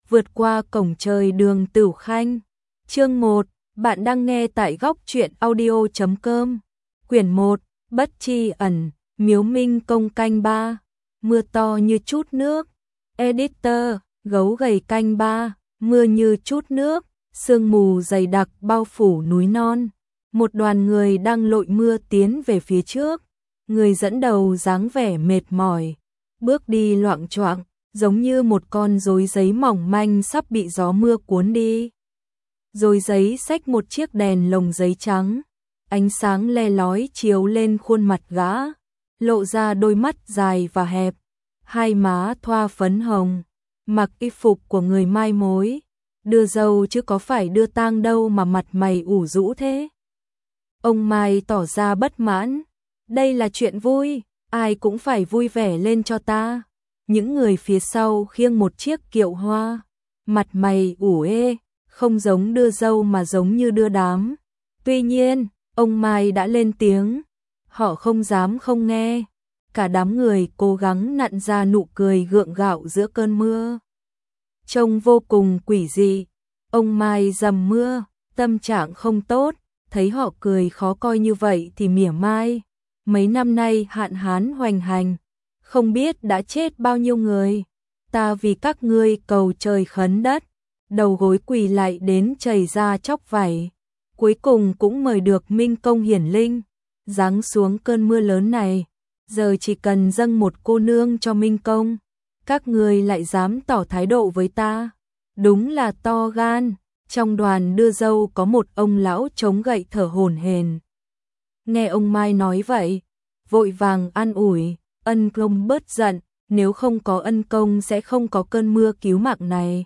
vượt qua cổng trời Đường Tửu Khanh. Chương 1, bạn đang nghe tại góc truyện audio.com. Quyển 1, Bất Tri Ẩn, Miếu Minh Công canh 3. Mưa to như chút nước. Editor, gấu gầy canh 3. Mưa như chút nước, sương mù dày đặc bao phủ núi non. Một đoàn người đang lội mưa tiến về phía trước. Người dẫn đầu dáng vẻ mệt mỏi, bước đi loạng choạng, giống như một con rối giấy mỏng manh sắp bị gió mưa cuốn đi. Rối giấy xách một chiếc đèn lồng giấy trắng, ánh sáng le lói chiếu lên khuôn mặt gã, lộ ra đôi mắt dài và hẹp, hai má thoa phấn hồng, mặc y phục của người mai mối, đưa dâu chứ có phải đưa tang đâu mà mặt mày ủ rũ thế. Ông Mai tỏ ra bất mãn, đây là chuyện vui, ai cũng phải vui vẻ lên cho ta. Những người phía sau khiêng một chiếc kiệu hoa, mặt mày ủ ê, không giống đưa dâu mà giống như đưa đám. Tuy nhiên, ông Mai đã lên tiếng, họ không dám không nghe. Cả đám người cố gắng nặn ra nụ cười gượng gạo giữa cơn mưa. Trông vô cùng quỷ dị. Ông Mai dầm mưa, tâm trạng không tốt, thấy họ cười khó coi như vậy thì mỉa mai. Mấy năm nay hạn hán hoành hành, không biết đã chết bao nhiêu người. Ta vì các ngươi cầu trời khấn đất, đầu gối quỳ lại đến chảy ra chóc vảy. Cuối cùng cũng mời được Minh Công hiển linh, giáng xuống cơn mưa lớn này. Giờ chỉ cần dâng một cô nương cho Minh Công, các ngươi lại dám tỏ thái độ với ta. Đúng là to gan. Trong đoàn đưa dâu có một ông lão chống gậy thở hổn hển. Nghe ông Mai nói vậy, vội vàng an ủi, ân công bớt giận, nếu không có ân công sẽ không có cơn mưa cứu mạng này.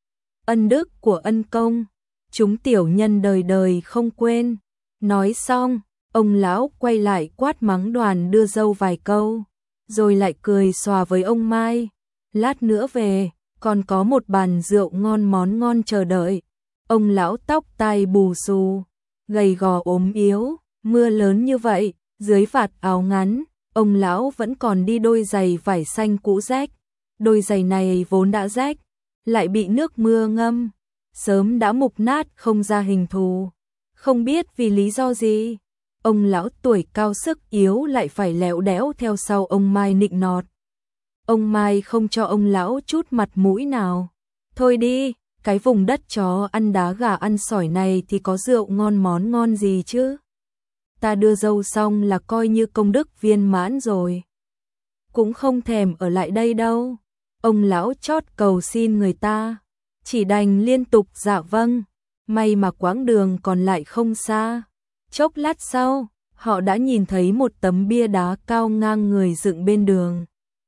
Ân đức của ân công, chúng tiểu nhân đời đời không quên. Nói xong, ông lão quay lại quát mắng đoàn đưa dâu vài câu, rồi lại cười xòa với ông Mai. Lát nữa về, còn có một bàn rượu ngon món ngon chờ đợi. Ông lão tóc tai bù xù, gầy gò ốm yếu, mưa lớn như vậy, dưới vạt áo ngắn, ông lão vẫn còn đi đôi giày vải xanh cũ rách. Đôi giày này vốn đã rách, lại bị nước mưa ngâm, sớm đã mục nát không ra hình thù. Không biết vì lý do gì, ông lão tuổi cao sức yếu lại phải lẹo đẽo theo sau ông Mai nịnh nọt. Ông Mai không cho ông lão chút mặt mũi nào. Thôi đi, cái vùng đất chó ăn đá gà ăn sỏi này thì có rượu ngon món ngon gì chứ. Ta đưa dâu xong là coi như công đức viên mãn rồi. Cũng không thèm ở lại đây đâu. Ông lão chót cầu xin người ta, chỉ đành liên tục dạ vâng. May mà quãng đường còn lại không xa. Chốc lát sau, họ đã nhìn thấy một tấm bia đá cao ngang người dựng bên đường.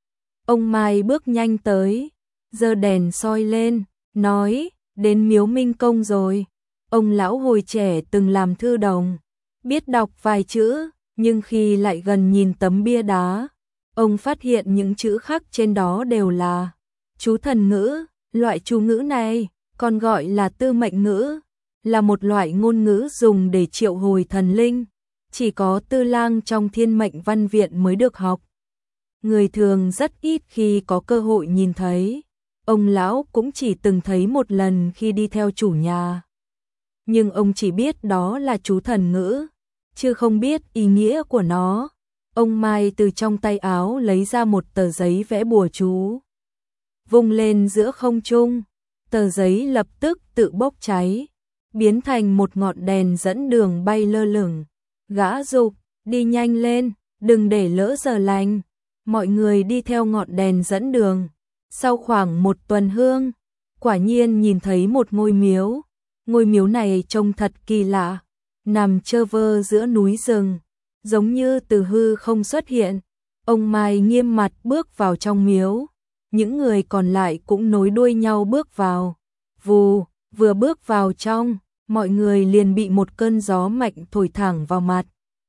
Ông Mai bước nhanh tới, giơ đèn soi lên, nói, đến miếu Minh Công rồi. Ông lão hồi trẻ từng làm thư đồng, biết đọc vài chữ, nhưng khi lại gần nhìn tấm bia đá, ông phát hiện những chữ khắc trên đó đều là chú thần ngữ. Loại chú ngữ này còn gọi là tư mệnh ngữ, là một loại ngôn ngữ dùng để triệu hồi thần linh, chỉ có tư lang trong Thiên Mệnh Văn Viện mới được học. Người thường rất ít khi có cơ hội nhìn thấy. Ông lão cũng chỉ từng thấy một lần khi đi theo chủ nhà. Nhưng ông chỉ biết đó là chú thần ngữ, chứ không biết ý nghĩa của nó. Ông Mai từ trong tay áo lấy ra một tờ giấy vẽ bùa chú, vung lên giữa không trung, tờ giấy lập tức tự bốc cháy, biến thành một ngọn đèn dẫn đường bay lơ lửng. Gã giục, đi nhanh lên, đừng để lỡ giờ lành. Mọi người đi theo ngọn đèn dẫn đường. Sau khoảng một tuần hương, quả nhiên nhìn thấy một ngôi miếu. Ngôi miếu này trông thật kỳ lạ, nằm trơ vơ giữa núi rừng, giống như từ hư không xuất hiện. Ông Mai nghiêm mặt bước vào trong miếu, những người còn lại cũng nối đuôi nhau bước vào. Vù, vừa bước vào trong, mọi người liền bị một cơn gió mạnh thổi thẳng vào mặt.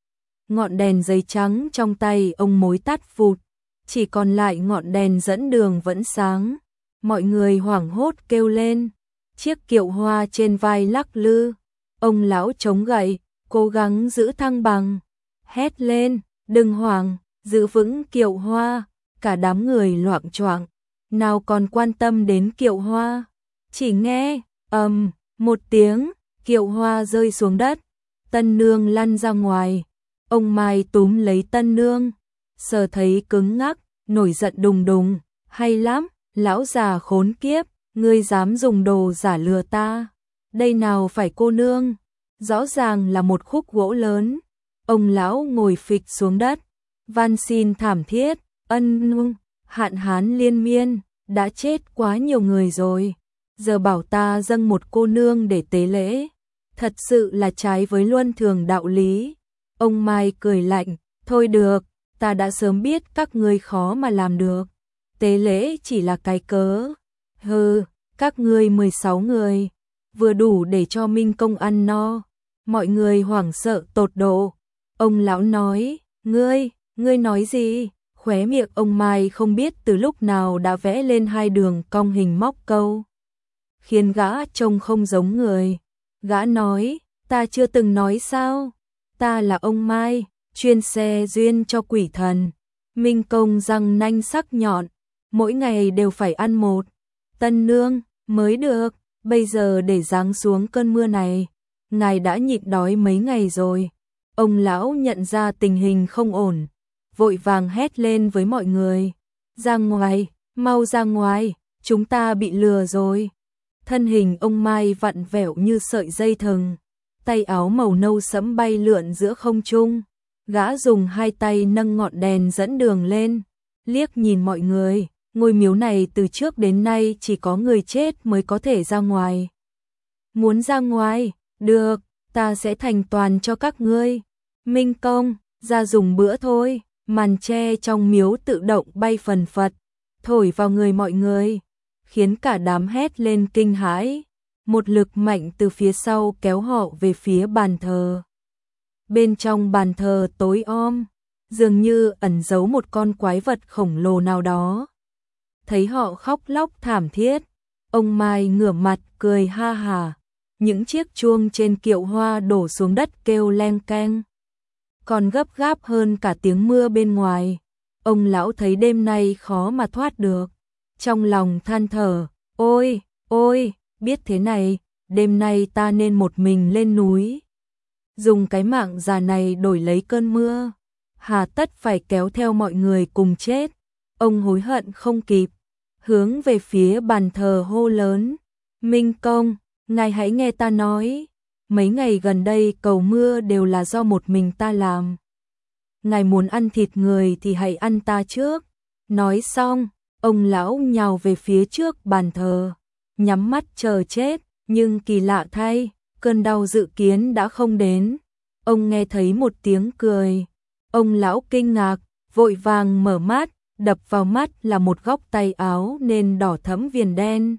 Ngọn đèn giấy trắng trong tay ông mối tắt vụt, chỉ còn lại ngọn đèn dẫn đường vẫn sáng. Mọi người hoảng hốt kêu lên, chiếc kiệu hoa trên vai lắc lư. Ông lão chống gậy, cố gắng giữ thăng bằng, hét lên, đừng hoảng, giữ vững kiệu hoa. Cả đám người loạng choạng, nào còn quan tâm đến kiệu hoa. Chỉ nghe, một tiếng, kiệu hoa rơi xuống đất, Tân Nương lăn ra ngoài. Ông Mai túm lấy Tân Nương, sờ thấy cứng ngắc, nổi giận đùng đùng, hay lắm, lão già khốn kiếp, ngươi dám dùng đồ giả lừa ta. Đây nào phải cô nương, rõ ràng là một khúc gỗ lớn. Ông lão ngồi phịch xuống đất, van xin thảm thiết, ân, hạn hán liên miên, đã chết quá nhiều người rồi. Giờ bảo ta dâng một cô nương để tế lễ, thật sự là trái với luân thường đạo lý. Ông Mai cười lạnh, thôi được, ta đã sớm biết các ngươi khó mà làm được. Tế lễ chỉ là cái cớ. Hừ, các ngươi 16 người, vừa đủ để cho Minh Công ăn no. Mọi người hoảng sợ tột độ. Ông lão nói, ngươi nói gì? Khóe miệng ông Mai không biết từ lúc nào đã vẽ lên hai đường cong hình móc câu, khiến gã trông không giống người. Gã nói, ta chưa từng nói sao? Ta là ông Mai, chuyên xe duyên cho quỷ thần. Minh Công răng nanh sắc nhọn, mỗi ngày đều phải ăn một Tân Nương mới được. Bây giờ để giáng xuống cơn mưa này, ngài đã nhịn đói mấy ngày rồi. Ông lão nhận ra tình hình không ổn, vội vàng hét lên với mọi người, ra ngoài, mau ra ngoài, chúng ta bị lừa rồi. Thân hình ông Mai vặn vẹo như sợi dây thừng, tay áo màu nâu sẫm bay lượn giữa không trung. Gã dùng hai tay nâng ngọn đèn dẫn đường lên, liếc nhìn mọi người. Ngôi miếu này từ trước đến nay chỉ có người chết mới có thể ra ngoài. Muốn ra ngoài, được, ta sẽ thành toàn cho các ngươi. Minh Công, ra dùng bữa thôi. Màn tre trong miếu tự động bay phần phật, thổi vào người mọi người, khiến cả đám hét lên kinh hãi. Một lực mạnh từ phía sau kéo họ về phía bàn thờ. Bên trong bàn thờ tối om, dường như ẩn giấu một con quái vật khổng lồ nào đó. Thấy họ khóc lóc thảm thiết, ông Mai ngửa mặt cười ha hả. Những chiếc chuông trên kiệu hoa đổ xuống đất kêu leng keng, còn gấp gáp hơn cả tiếng mưa bên ngoài. Ông lão thấy đêm nay khó mà thoát được, trong lòng than thở, ôi, ôi, biết thế này, đêm nay ta nên một mình lên núi, dùng cái mạng già này đổi lấy cơn mưa, hà tất phải kéo theo mọi người cùng chết. Ông hối hận không kịp, hướng về phía bàn thờ hô lớn, Minh Công, ngài hãy nghe ta nói, mấy ngày gần đây cầu mưa đều là do một mình ta làm. Ngài muốn ăn thịt người thì hãy ăn ta trước. Nói xong, ông lão nhào về phía trước bàn thờ, nhắm mắt chờ chết, nhưng kỳ lạ thay, cơn đau dự kiến đã không đến. Ông nghe thấy một tiếng cười, ông lão kinh ngạc, vội vàng mở mắt, đập vào mắt là một góc tay áo nên đỏ thẫm viền đen,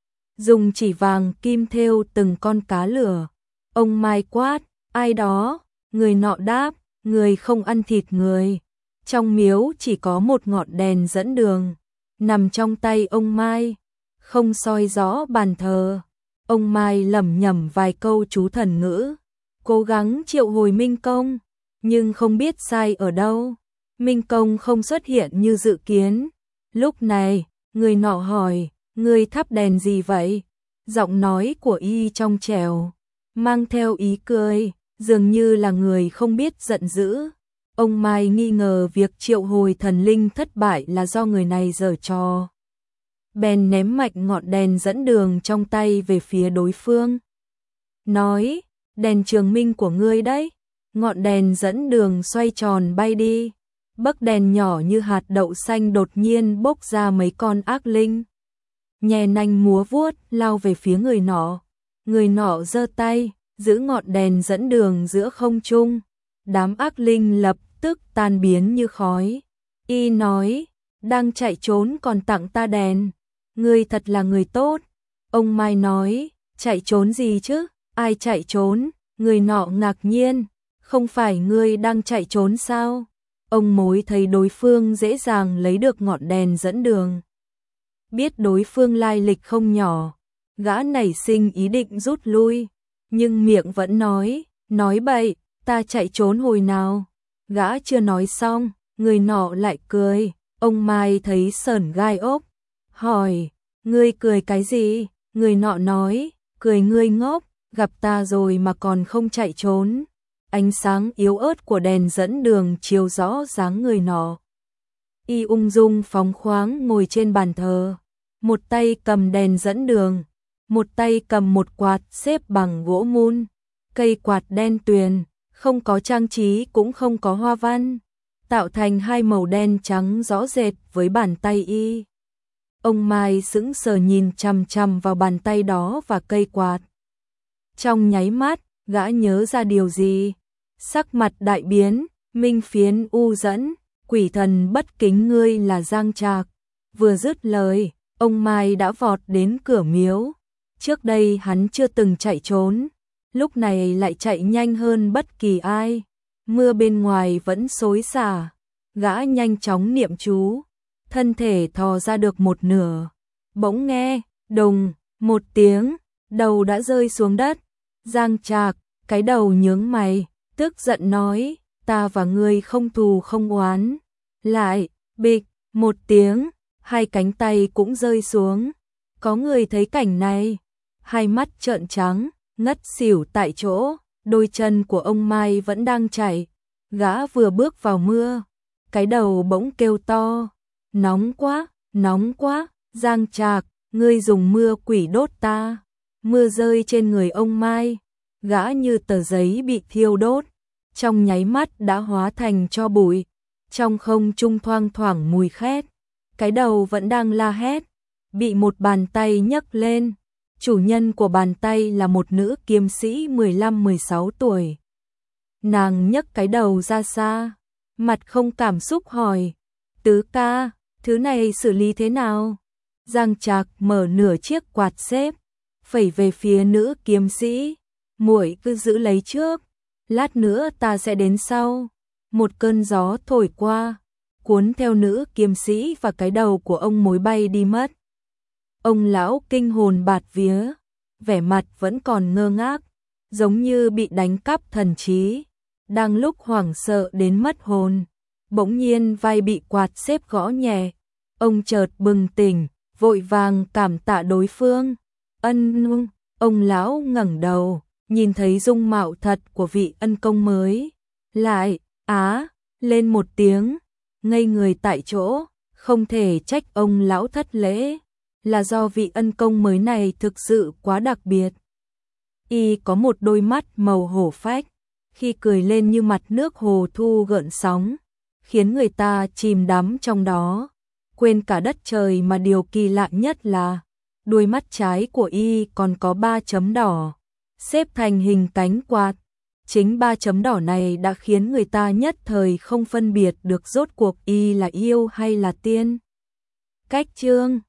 dùng chỉ vàng kim thêu từng con cá lửa. Ông Mai quát, ai đó? Người nọ đáp, người không ăn thịt người. Trong miếu chỉ có một ngọn đèn dẫn đường, nằm trong tay ông Mai, không soi rõ bàn thờ. Ông Mai lẩm nhẩm vài câu chú thần ngữ, cố gắng triệu hồi Minh Công, nhưng không biết sai ở đâu. Minh Công không xuất hiện như dự kiến. Lúc này, người nọ hỏi, ngươi thắp đèn gì vậy? Giọng nói của y trong trẻo, mang theo ý cười, dường như là người không biết giận dữ. Ông Mai nghi ngờ việc triệu hồi thần linh thất bại là do người này giở trò, bèn ném mạnh ngọn đèn dẫn đường trong tay về phía đối phương, nói, đèn trường minh của ngươi đấy. Ngọn đèn dẫn đường xoay tròn bay đi, bấc đèn nhỏ như hạt đậu xanh đột nhiên bốc ra mấy con ác linh, nhè nanh múa vuốt lao về phía người nọ. Người nọ giơ tay giữ ngọn đèn dẫn đường giữa không trung, đám ác linh lập tức tan biến như khói. Y nói, đang chạy trốn còn tặng ta đèn, ngươi thật là người tốt. Ông Mai nói, chạy trốn gì chứ, ai chạy trốn? Người nọ ngạc nhiên, không phải ngươi đang chạy trốn sao? Ông mối thấy đối phương dễ dàng lấy được ngọn đèn dẫn đường, biết đối phương lai lịch không nhỏ, gã nảy sinh ý định rút lui, nhưng miệng vẫn nói bậy, ta chạy trốn hồi nào? Gã chưa nói xong, người nọ lại cười. Ông Mai thấy sởn gai ốc, hỏi, ngươi cười cái gì? Người nọ nói, cười ngươi ngốc, gặp ta rồi mà còn không chạy trốn. Ánh sáng yếu ớt của đèn dẫn đường chiếu rõ dáng người nọ. Y ung dung phóng khoáng ngồi trên bàn thờ, một tay cầm đèn dẫn đường, một tay cầm một quạt xếp bằng gỗ mun. Cây quạt đen tuyền, không có trang trí cũng không có hoa văn, tạo thành hai màu đen trắng rõ rệt với bàn tay y. Ông Mai sững sờ nhìn chằm chằm vào bàn tay đó và cây quạt. Trong nháy mắt, gã nhớ ra điều gì. Sắc mặt đại biến, Minh Phiến u dẫn, quỷ thần bất kính ngươi là Giang Trạc. Vừa dứt lời, ông Mai đã vọt đến cửa miếu. Trước đây hắn chưa từng chạy trốn, lúc này lại chạy nhanh hơn bất kỳ ai. Mưa bên ngoài vẫn xối xả, gã nhanh chóng niệm chú, thân thể thò ra được một nửa. Bỗng nghe, đùng, một tiếng, đầu đã rơi xuống đất. Giang Trạc, cái đầu nhướng mày, tức giận nói, ta và ngươi không thù không oán. Lại, bịch, một tiếng, hai cánh tay cũng rơi xuống. Có người thấy cảnh này, hai mắt trợn trắng, ngất xỉu tại chỗ. Đôi chân của ông Mai vẫn đang chảy. Gã vừa bước vào mưa, cái đầu bỗng kêu to, nóng quá, Giang Trạc, ngươi dùng mưa quỷ đốt ta. Mưa rơi trên người ông Mai, gã như tờ giấy bị thiêu đốt, trong nháy mắt đã hóa thành tro bụi. Trong không trung thoang thoảng mùi khét, cái đầu vẫn đang la hét, bị một bàn tay nhấc lên. Chủ nhân của bàn tay là một nữ kiếm sĩ 15-16 tuổi. Nàng nhấc cái đầu ra xa, mặt không cảm xúc hỏi, tứ ca, thứ này xử lý thế nào? Giang Trạc mở nửa chiếc quạt xếp, phẩy về phía nữ kiếm sĩ, muội cứ giữ lấy trước, lát nữa ta sẽ đến sau. Một cơn gió thổi qua, cuốn theo nữ kiếm sĩ và cái đầu của ông mối bay đi mất. Ông lão kinh hồn bạt vía, vẻ mặt vẫn còn ngơ ngác, giống như bị đánh cắp thần trí. Đang lúc hoảng sợ đến mất hồn, bỗng nhiên vai bị quạt xếp gõ nhẹ. Ông chợt bừng tỉnh, vội vàng cảm tạ đối phương. Ông lão ngẩng đầu, nhìn thấy dung mạo thật của vị ân công mới. Lại, lên một tiếng, ngây người tại chỗ. Không thể trách ông lão thất lễ, là do vị ân công mới này thực sự quá đặc biệt. Y có một đôi mắt màu hổ phách, khi cười lên như mặt nước hồ thu gợn sóng, khiến người ta chìm đắm trong đó, quên cả đất trời. Mà điều kỳ lạ nhất là đuôi mắt trái của Y còn có 3 chấm đỏ, xếp thành hình cánh quạt. Chính 3 chấm đỏ này đã khiến người ta nhất thời không phân biệt được rốt cuộc Y là yêu hay là tiên. Cách chương